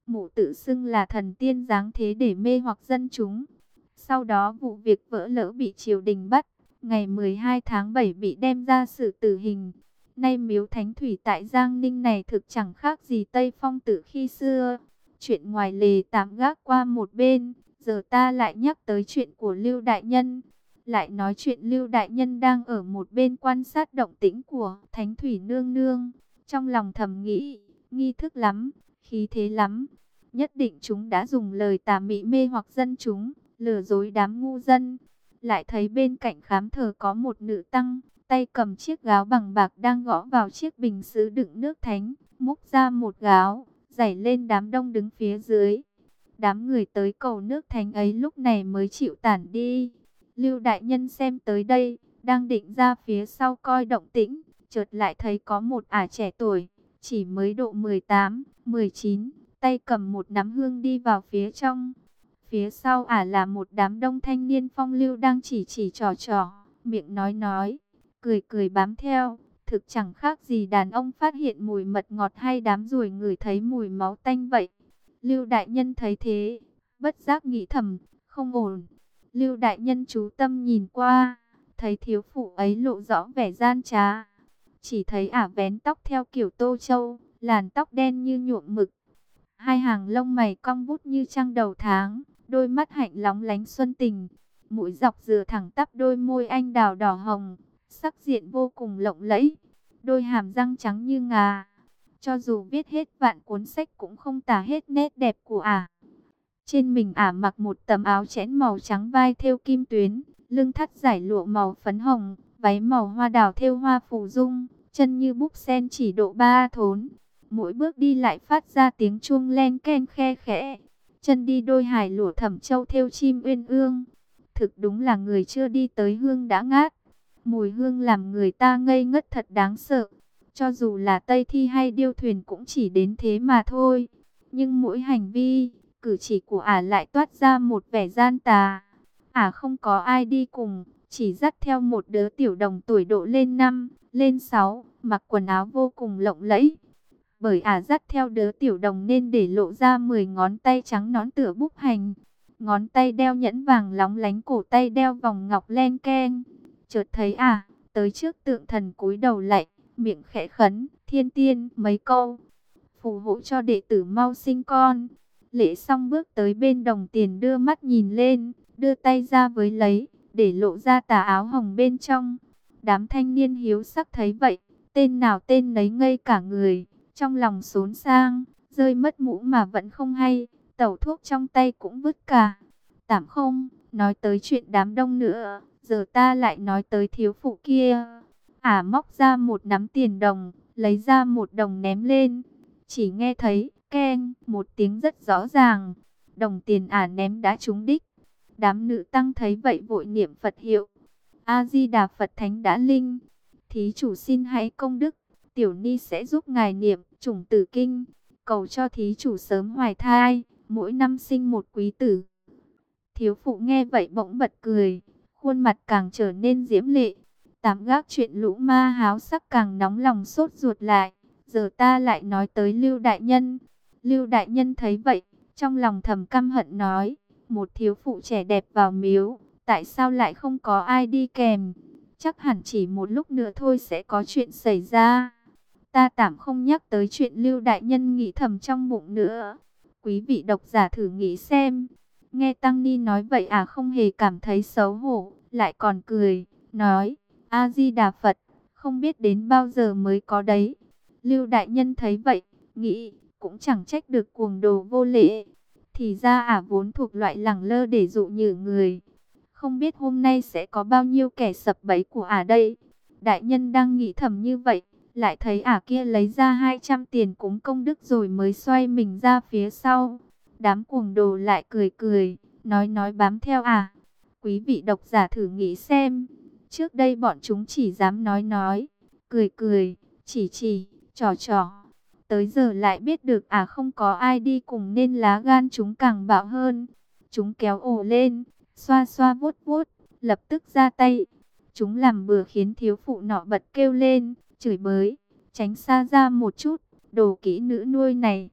Mụ tự xưng là thần tiên giáng thế để mê hoặc dân chúng. Sau đó vụ việc vỡ lỡ bị triều đình bắt, ngày 12 tháng 7 bị đem ra xử tử hình. Nay miếu Thánh Thủy tại Giang Ninh này thực chẳng khác gì Tây Phong Tử khi xưa. Chuyện ngoài lề tạm gác qua một bên, giờ ta lại nhắc tới chuyện của Lưu Đại Nhân. Lại nói chuyện Lưu Đại Nhân đang ở một bên quan sát động tĩnh của Thánh Thủy Nương Nương. Trong lòng thầm nghĩ, nghi thức lắm, khí thế lắm. Nhất định chúng đã dùng lời tà mị mê hoặc dân chúng, lừa dối đám ngu dân. Lại thấy bên cạnh khám thờ có một nữ tăng, tay cầm chiếc gáo bằng bạc đang gõ vào chiếc bình sứ đựng nước thánh, múc ra một gáo, dảy lên đám đông đứng phía dưới. Đám người tới cầu nước thánh ấy lúc này mới chịu tản đi. Lưu Đại Nhân xem tới đây, đang định ra phía sau coi động tĩnh, chợt lại thấy có một ả trẻ tuổi, chỉ mới độ 18, 19, tay cầm một nắm hương đi vào phía trong. Phía sau ả là một đám đông thanh niên phong lưu đang chỉ trò, miệng nói, cười cười bám theo. Thực chẳng khác gì đàn ông phát hiện mùi mật ngọt hay đám ruồi ngửi thấy mùi máu tanh vậy. Lưu Đại Nhân thấy thế, bất giác nghĩ thầm, không ổn. Lưu Đại Nhân chú tâm nhìn qua, thấy thiếu phụ ấy lộ rõ vẻ gian trá. Chỉ thấy ả vén tóc theo kiểu Tô Châu, làn tóc đen như nhuộm mực. Hai hàng lông mày cong vút như trăng đầu tháng, đôi mắt hạnh lóng lánh xuân tình. Mũi dọc dừa thẳng tắp đôi môi anh đào đỏ hồng, sắc diện vô cùng lộng lẫy. Đôi hàm răng trắng như ngà. Cho dù viết hết vạn cuốn sách cũng không tả hết nét đẹp của ả. Trên mình ả mặc một tấm áo chẽn màu trắng vai thêu kim tuyến, lưng thắt dải lụa màu phấn hồng, váy màu hoa đào thêu hoa phù dung, chân như búp sen chỉ độ 3 thốn. Mỗi bước đi lại phát ra tiếng chuông len keng khe khẽ. Chân đi đôi hài lụa thẩm châu thêu chim uyên ương. Thực đúng là người chưa đi tới hương đã ngát. Mùi hương làm người ta ngây ngất thật đáng sợ. Cho dù là Tây Thi hay điêu thuyền cũng chỉ đến thế mà thôi. Nhưng mỗi hành vi, cử chỉ của ả lại toát ra một vẻ gian tà. Ả không có ai đi cùng, chỉ dắt theo một đứa tiểu đồng tuổi độ lên 5, lên 6, mặc quần áo vô cùng lộng lẫy. Bởi ả dắt theo đứa tiểu đồng nên để lộ ra 10 ngón tay trắng nõn tựa búp hành. Ngón tay đeo nhẫn vàng lóng lánh, cổ tay đeo vòng ngọc len keng. Chợt thấy ả tới trước tượng thần cúi đầu lạy, miệng khẽ khấn, thiên tiên mấy câu. Phù hộ cho đệ tử mau sinh con. Lễ xong bước tới bên đồng tiền đưa mắt nhìn lên, đưa tay ra với lấy, để lộ ra tà áo hồng bên trong. Đám thanh niên hiếu sắc thấy vậy, tên nào tên nấy ngây cả người, trong lòng xốn sang, rơi mất mũ mà vẫn không hay, tẩu thuốc trong tay cũng vứt cả. Tạm không, nói tới chuyện đám đông nữa, giờ ta lại nói tới thiếu phụ kia. Ả móc ra một nắm tiền đồng, lấy ra một đồng ném lên, chỉ nghe thấy keng một tiếng rất rõ ràng, đồng tiền ả ném đã trúng đích. Đám nữ tăng thấy vậy vội niệm Phật hiệu, A Di Đà Phật Thánh đã linh. Thí chủ xin hãy công đức, tiểu ni sẽ giúp ngài niệm Chủng Tử Kinh, cầu cho thí chủ sớm hoài thai, mỗi năm sinh một quý tử. Thiếu phụ nghe vậy bỗng bật cười, khuôn mặt càng trở nên diễm lệ. Tạm gác chuyện lũ ma háo sắc càng nóng lòng sốt ruột lại. Giờ ta lại nói tới Lưu Đại Nhân. Lưu Đại Nhân thấy vậy, trong lòng thầm căm hận nói, một thiếu phụ trẻ đẹp vào miếu, tại sao lại không có ai đi kèm? Chắc hẳn chỉ một lúc nữa thôi sẽ có chuyện xảy ra. Ta tạm không nhắc tới chuyện Lưu Đại Nhân nghĩ thầm trong bụng nữa. Quý vị độc giả thử nghĩ xem. Nghe Tăng Ni nói vậy không hề cảm thấy xấu hổ, lại còn cười, nói, A Di Đà Phật, không biết đến bao giờ mới có đấy. Lưu Đại Nhân thấy vậy, nghĩ, cũng chẳng trách được cuồng đồ vô lễ. Thì ra vốn thuộc loại lẳng lơ để dụ nhử người. Không biết hôm nay sẽ có bao nhiêu kẻ sập bẫy của đây. Đại Nhân đang nghĩ thầm như vậy, lại thấy kia lấy ra 200 tiền cúng công đức rồi mới xoay mình ra phía sau. Đám cuồng đồ lại cười cười, nói bám theo Quý vị độc giả thử nghĩ xem. Trước đây bọn chúng chỉ dám nói, cười, chỉ, trò. Tới giờ lại biết được không có ai đi cùng nên lá gan chúng càng bạo hơn. Chúng kéo ổ lên, xoa vuốt, lập tức ra tay. Chúng làm bừa khiến thiếu phụ nọ bật kêu lên, chửi bới, tránh xa ra một chút, đồ kỹ nữ nuôi này.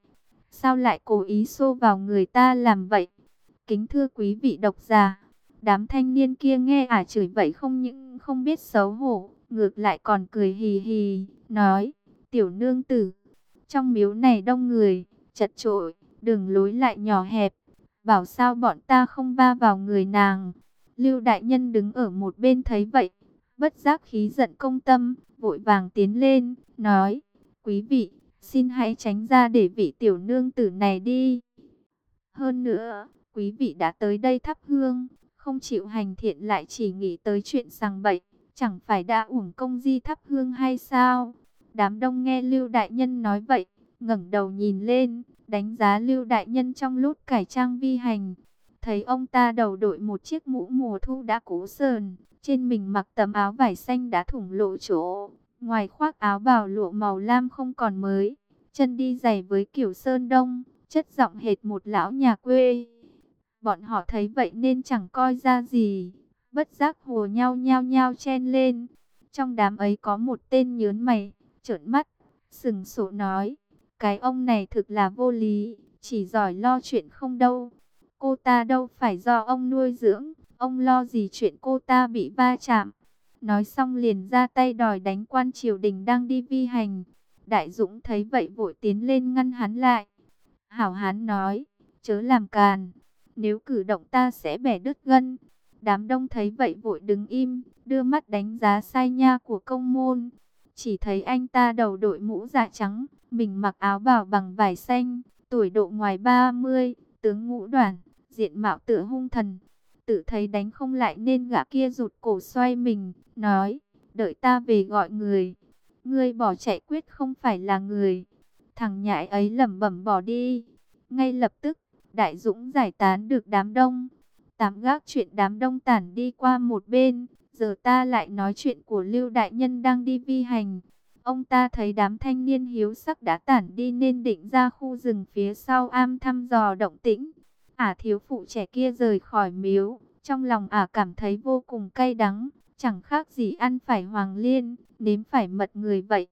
sao lại cố ý xô vào người ta làm vậy? Kính thưa quý vị độc giả, đám thanh niên kia nghe ả chửi vậy không những không biết xấu hổ, ngược lại còn cười hì hì, nói, tiểu nương tử, trong miếu này đông người, chật chội, đường lối lại nhỏ hẹp, bảo sao bọn ta không va vào người nàng. Lưu đại nhân đứng ở một bên thấy vậy, bất giác khí giận công tâm, vội vàng tiến lên, nói, quý vị, xin hãy tránh ra để vị tiểu nương tử này đi. Hơn nữa, quý vị đã tới đây thắp hương, không chịu hành thiện lại chỉ nghĩ tới chuyện sằng bậy, chẳng phải đã uổng công di thắp hương hay sao? Đám đông nghe Lưu đại nhân nói vậy, ngẩng đầu nhìn lên, đánh giá Lưu đại nhân trong lúc cải trang vi hành. Thấy ông ta đầu đội một chiếc mũ mùa thu đã cũ sờn, trên mình mặc tấm áo vải xanh đã thủng lộ chỗ, ngoài khoác áo bào lụa màu lam không còn mới, chân đi giày với kiểu sơn đông, chất giọng hệt một lão nhà quê. Bọn họ thấy vậy nên chẳng coi ra gì, bất giác hùa nhau nhao nhao chen lên. Trong đám ấy có một tên nhớn mày, trợn mắt, sừng sộ nói, cái ông này thực là vô lý, chỉ giỏi lo chuyện không đâu. Cô ta đâu phải do ông nuôi dưỡng, ông lo gì chuyện cô ta bị va chạm. Nói xong liền ra tay đòi đánh quan triều đình đang đi vi hành. Đại Dũng thấy vậy vội tiến lên ngăn hắn lại. Hảo hán nói, chớ làm càn, nếu cử động ta sẽ bẻ đứt gân. Đám đông thấy vậy vội đứng im, đưa mắt đánh giá sai nha của công môn. Chỉ thấy anh ta đầu đội mũ dạ trắng, mình mặc áo bào bằng vải xanh, tuổi độ ngoài 30, tướng ngũ đoản, diện mạo tựa hung thần. Tự thấy đánh không lại nên gã kia rụt cổ xoay mình, nói, đợi ta về gọi người. Ngươi bỏ chạy quyết không phải là người. Thằng nhãi ấy lẩm bẩm bỏ đi. Ngay lập tức, Đại Dũng giải tán được đám đông. Tạm gác chuyện đám đông tản đi qua một bên. Giờ ta lại nói chuyện của Lưu đại nhân đang đi vi hành. Ông ta thấy đám thanh niên hiếu sắc đã tản đi nên định ra khu rừng phía sau am thăm dò động tĩnh. Thiếu phụ trẻ kia rời khỏi miếu, trong lòng cảm thấy vô cùng cay đắng, chẳng khác gì ăn phải hoàng liên, nếm phải mật người vậy.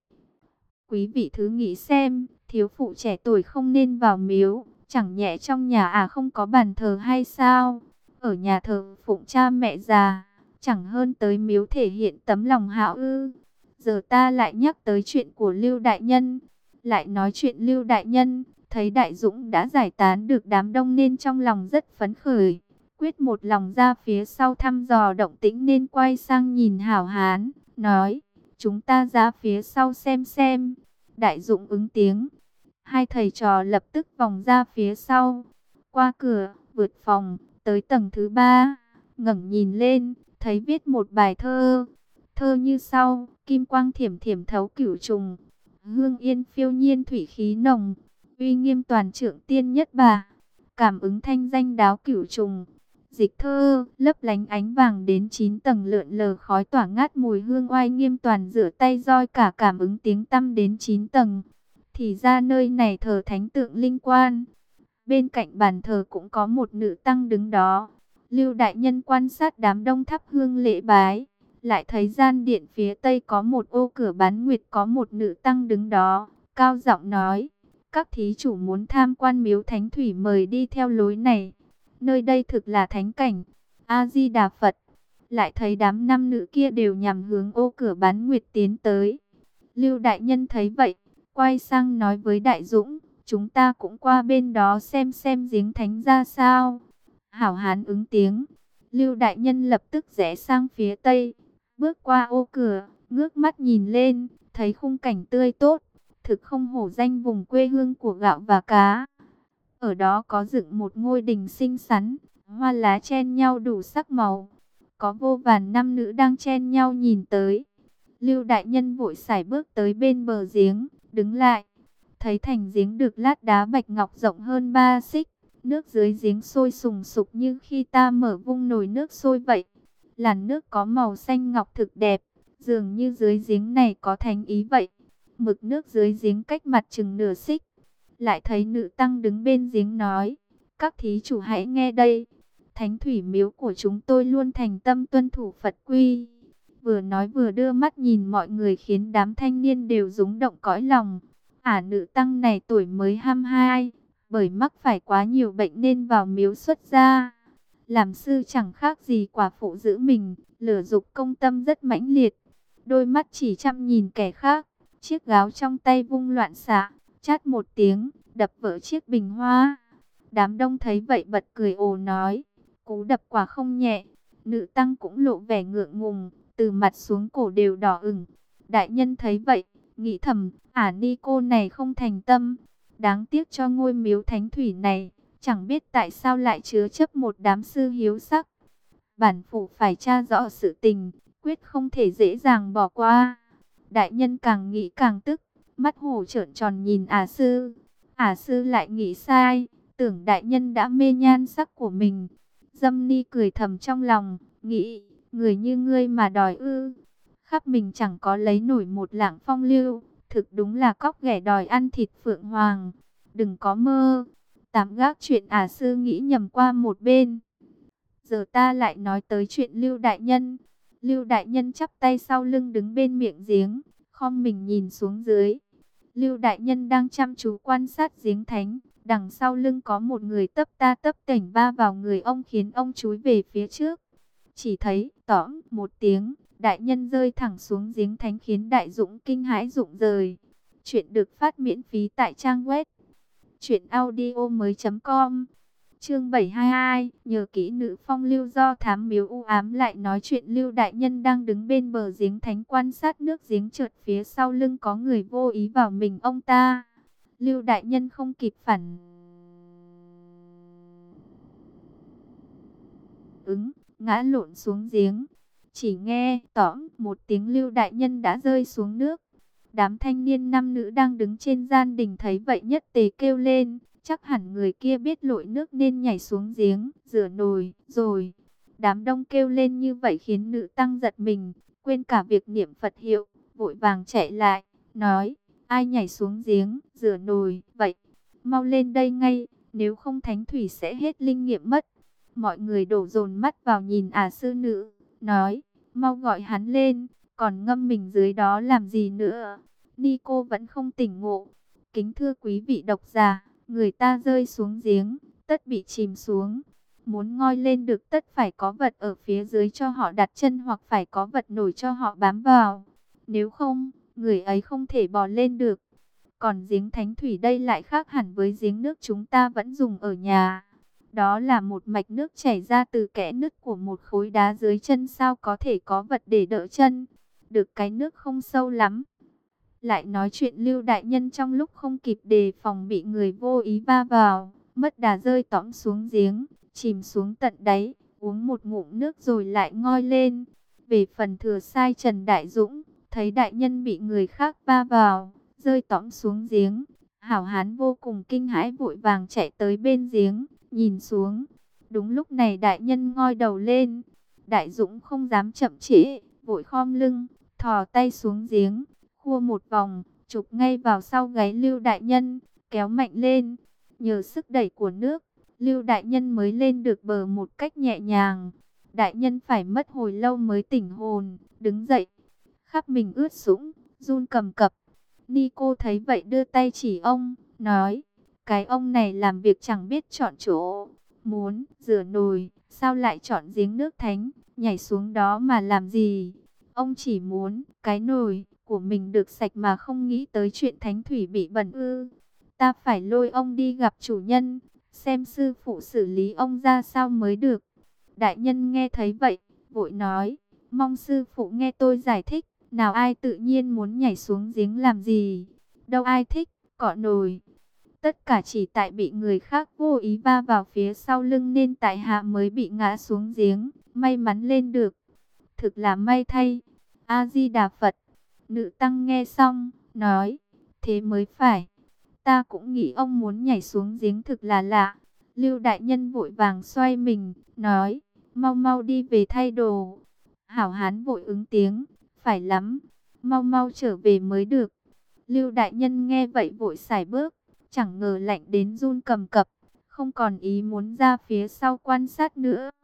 Quý vị thử nghĩ xem, thiếu phụ trẻ tuổi không nên vào miếu, chẳng nhẽ trong nhà không có bàn thờ hay sao? Ở nhà thờ phụng cha mẹ già, chẳng hơn tới miếu thể hiện tấm lòng hảo ư? Giờ ta lại nhắc tới chuyện của Lưu đại nhân, lại nói chuyện Lưu đại nhân. Thấy Đại Dũng đã giải tán được đám đông nên trong lòng rất phấn khởi, quyết một lòng ra phía sau thăm dò động tĩnh nên quay sang nhìn Hảo hán, nói, chúng ta ra phía sau xem. Đại Dũng ứng tiếng, hai thầy trò lập tức vòng ra phía sau, qua cửa, vượt phòng, tới tầng thứ 3, ngẩng nhìn lên, thấy viết một bài thơ, thơ như sau, kim quang thiểm thiểm thấu cửu trùng, hương yên phiêu nhiên thủy khí nồng, uy nghiêm toàn trượng tiên nhất bà, cảm ứng thanh danh đáo cửu trùng. Dịch thơ, lấp lánh ánh vàng đến 9 tầng lượn lờ khói tỏa ngát mùi hương oai nghiêm toàn rửa tay roi cả cảm ứng tiếng tăm đến 9 tầng. Thì ra nơi này thờ thánh tượng linh quan. Bên cạnh bàn thờ cũng có một nữ tăng đứng đó. Lưu đại nhân quan sát đám đông thắp hương lễ bái, lại thấy gian điện phía tây có một ô cửa bán nguyệt có một nữ tăng đứng đó, cao giọng nói, các thí chủ muốn tham quan miếu thánh thủy mời đi theo lối này. Nơi đây thực là thánh cảnh. A-di-đà Phật. Lại thấy đám nam nữ kia đều nhằm hướng ô cửa bán nguyệt tiến tới. Lưu đại nhân thấy vậy, quay sang nói với Đại Dũng, chúng ta cũng qua bên đó xem giếng thánh ra sao. Hảo hán ứng tiếng. Lưu đại nhân lập tức rẽ sang phía tây, bước qua ô cửa, ngước mắt nhìn lên, thấy khung cảnh tươi tốt, thực không hổ danh vùng quê hương của gạo và cá. Ở đó có dựng một ngôi đình xinh xắn, hoa lá chen nhau đủ sắc màu. Có vô vàn nam nữ đang chen nhau nhìn tới. Lưu đại nhân vội sải bước tới bên bờ giếng, đứng lại. Thấy thành giếng được lát đá bạch ngọc rộng hơn 3 xích. Nước dưới giếng sôi sùng sục như khi ta mở vung nồi nước sôi vậy. Làn nước có màu xanh ngọc thực đẹp, dường như dưới giếng này có thánh ý vậy. Mực nước dưới giếng cách mặt chừng nửa xích. Lại thấy nữ tăng đứng bên giếng nói, các thí chủ hãy nghe đây, thánh thủy miếu của chúng tôi luôn thành tâm tuân thủ Phật quy. Vừa nói vừa đưa mắt nhìn mọi người khiến đám thanh niên đều rúng động cõi lòng. Nữ tăng này tuổi mới 22, bởi mắc phải quá nhiều bệnh nên vào miếu xuất gia. Làm sư chẳng khác gì quả phụ giữ mình, lửa dục công tâm rất mãnh liệt. Đôi mắt chỉ chăm nhìn kẻ khác, chiếc gáo trong tay vung loạn xạ, chát một tiếng, đập vỡ chiếc bình hoa. Đám đông thấy vậy bật cười ồ nói, cú đập quả không nhẹ. Nữ tăng cũng lộ vẻ ngượng ngùng, từ mặt xuống cổ đều đỏ ửng. Đại nhân thấy vậy, nghĩ thầm, ni cô này không thành tâm. Đáng tiếc cho ngôi miếu thánh thủy này, chẳng biết tại sao lại chứa chấp một đám sư hiếu sắc. Bản phủ phải tra rõ sự tình, quyết không thể dễ dàng bỏ qua. Đại nhân càng nghĩ càng tức, mắt hổ trợn tròn nhìn sư. Sư lại nghĩ sai, tưởng đại nhân đã mê nhan sắc của mình. Dâm Ni cười thầm trong lòng, nghĩ, người như ngươi mà đòi ư. Khắp mình chẳng có lấy nổi một lạng phong lưu, thực đúng là cóc ghẻ đòi ăn thịt phượng hoàng. Đừng có mơ, tạm gác chuyện sư nghĩ nhầm qua một bên. Giờ ta lại nói tới chuyện Lưu Đại Nhân. Lưu Đại Nhân chắp tay sau lưng đứng bên miệng giếng, khom mình nhìn xuống dưới. Lưu Đại Nhân đang chăm chú quan sát giếng thánh. Đằng sau lưng có một người tấp ta tấp tểnh va vào người ông khiến ông chúi về phía trước. Chỉ thấy tõm một tiếng, đại nhân rơi thẳng xuống giếng thánh khiến Đại Dũng kinh hãi rụng rời. Chuyện được phát miễn phí tại trang web truyệnaudiomoi.com. Chương 722, nhờ kỹ nữ phong lưu do thám miếu u ám lại nói chuyện. Lưu Đại Nhân đang đứng bên bờ giếng thánh quan sát nước giếng, chợt phía sau lưng có người vô ý vào mình ông ta. Lưu Đại Nhân không kịp phản ứng, ngã lộn xuống giếng. Chỉ nghe tõm một tiếng, Lưu Đại Nhân đã rơi xuống nước. Đám thanh niên nam nữ đang đứng trên gian đình thấy vậy nhất tề kêu lên, chắc hẳn người kia biết lội nước nên nhảy xuống giếng, rửa nồi rồi. Đám đông kêu lên như vậy khiến nữ tăng giật mình, quên cả việc niệm Phật hiệu, vội vàng chạy lại, nói, ai nhảy xuống giếng, rửa nồi, vậy, mau lên đây ngay, nếu không thánh thủy sẽ hết linh nghiệm mất. Mọi người đổ dồn mắt vào nhìn sư nữ, nói, mau gọi hắn lên, còn ngâm mình dưới đó làm gì nữa. Ni cô vẫn không tỉnh ngộ. Kính thưa quý vị độc giả, người ta rơi xuống giếng, tất bị chìm xuống. Muốn ngoi lên được tất phải có vật ở phía dưới cho họ đặt chân, hoặc phải có vật nổi cho họ bám vào. Nếu không, người ấy không thể bò lên được. Còn giếng thánh thủy đây lại khác hẳn với giếng nước chúng ta vẫn dùng ở nhà. Đó là một mạch nước chảy ra từ kẽ nứt của một khối đá dưới chân, sao có thể có vật để đỡ chân. Được cái nước không sâu lắm. Lại nói chuyện Lưu Đại Nhân trong lúc không kịp đề phòng bị người vô ý va vào, mất đà rơi tõm xuống giếng, chìm xuống tận đáy, uống một ngụm nước rồi lại ngoi lên. Về phần thừa sai Trần Đại Dũng, thấy đại nhân bị người khác va vào, rơi tõm xuống giếng, hảo hán vô cùng kinh hãi, vội vàng chạy tới bên giếng, nhìn xuống. Đúng lúc này đại nhân ngoi đầu lên, Đại Dũng không dám chậm trễ, vội khom lưng, thò tay xuống giếng, khua một vòng, chụp ngay vào sau gáy Lưu Đại Nhân, kéo mạnh lên. Nhờ sức đẩy của nước, Lưu Đại Nhân mới lên được bờ một cách nhẹ nhàng. Đại nhân phải mất hồi lâu mới tỉnh hồn, đứng dậy, khắp mình ướt sũng, run cầm cập. Ni cô thấy vậy đưa tay chỉ ông, nói, cái ông này làm việc chẳng biết chọn chỗ. Muốn rửa nồi, sao lại chọn giếng nước thánh, nhảy xuống đó mà làm gì? Ông chỉ muốn cái nồi của mình được sạch mà không nghĩ tới chuyện thánh thủy bị bẩn ư? Ta phải lôi ông đi gặp chủ nhân, xem sư phụ xử lý ông ra sao mới được. Đại nhân nghe thấy vậy, vội nói, mong sư phụ nghe tôi giải thích. Nào ai tự nhiên muốn nhảy xuống giếng làm gì? Đâu ai thích cọ nồi. Tất cả chỉ tại bị người khác vô ý va vào phía sau lưng nên tại hạ mới bị ngã xuống giếng, may mắn lên được. Thực là may thay. A Di Đà Phật. Nữ tăng nghe xong, nói, thế mới phải. Ta cũng nghĩ ông muốn nhảy xuống giếng thực là lạ. Lưu Đại Nhân vội vàng xoay mình, nói, mau mau đi về thay đồ. Hảo hán vội ứng tiếng, phải lắm, mau mau trở về mới được. Lưu Đại Nhân nghe vậy vội sải bước, chẳng ngờ lạnh đến run cầm cập, không còn ý muốn ra phía sau quan sát nữa.